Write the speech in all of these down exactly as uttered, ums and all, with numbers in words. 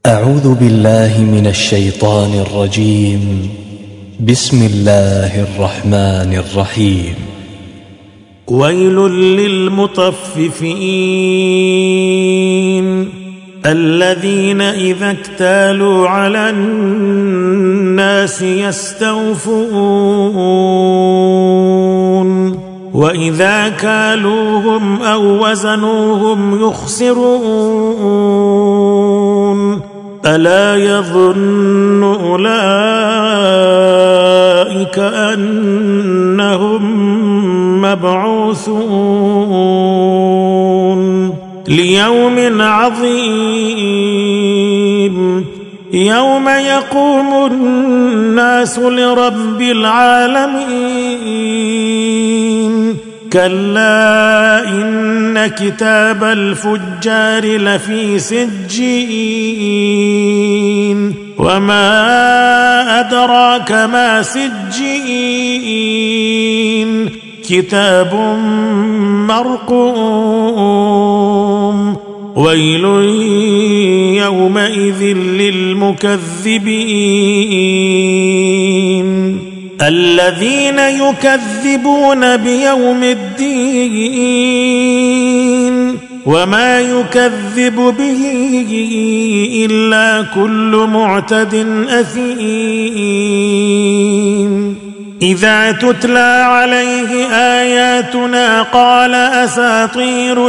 أعوذ بالله من الشيطان الرجيم. بسم الله الرحمن الرحيم. ويل للمطففين الذين إذا اكتالوا على الناس يستوفون وإذا كالوهم أو وزنوهم يخسرون ألا يظن أولئك أنهم مبعوثون ليوم عظيم يوم يقوم الناس لرب العالمين كلا إن كتاب الفجار لفي سجين وما أدراك ما سجين كتاب مرقوم ويل يومئذ للمكذبين الذين يكذبون بيوم الدين وما يكذب به إلا كل معتد أثيم إذا تتلى عليه آياتنا قال أساطير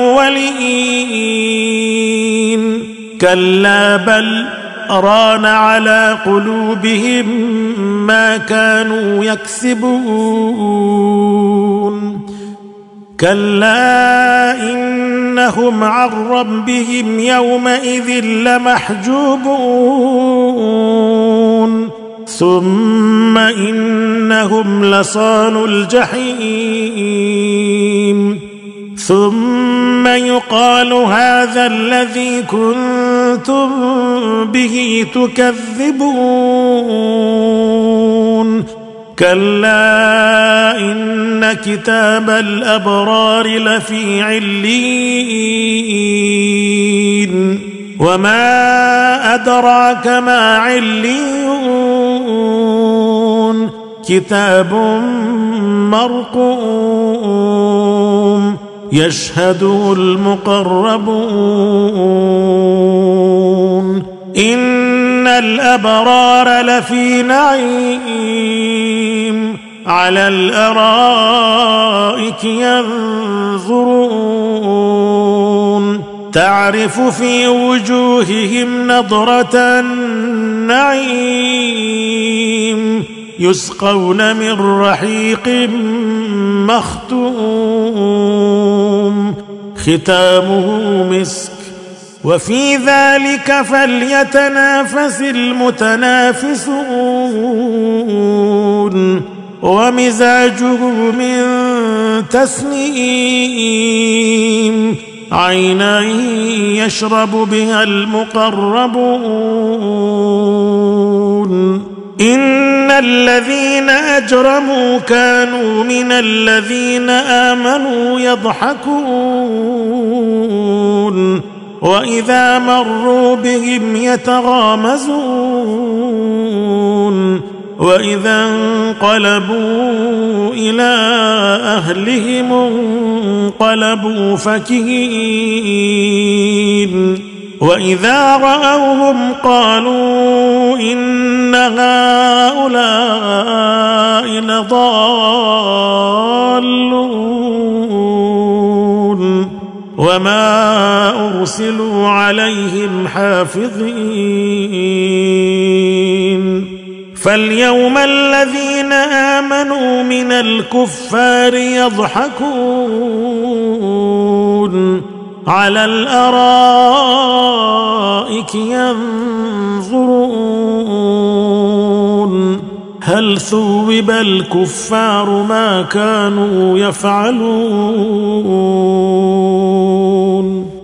الأولين كلا بل ران على قلوبهم ما كانوا يكسبون كلا إنهم عن ربهم يومئذ لمحجوبون ثم إنهم لصالو الجحيم ثم يقال هذا الذي كنتم به تكذبون كلا إن كتاب الأبرار لفي عليين وما أدراك ما عليون كتاب مرقوم يشهده المقربون إن الأبرار لفي نعيم على الأرائك ينظرون تعرف في وجوههم نضرة النعيم يسقون من رحيق مختوم ختامه مسك وفي ذلك فليتنافس المتنافسون ومزاجه من تسنيم عينا يشرب بها المقربون إن الذين أجرموا كانوا من الذين آمنوا يضحكون وإذا مروا بهم يتغامزون وإذا انقلبوا إلى أهلهم انقلبوا فكهين وإذا رأوهم قالوا إن هؤلاء لضالون وما أرسلوا عليهم حافظين فاليوم الذين آمنوا من الكفار يضحكون على الأرائك ينظرون هل ثوب الكفار ما كانوا يفعلون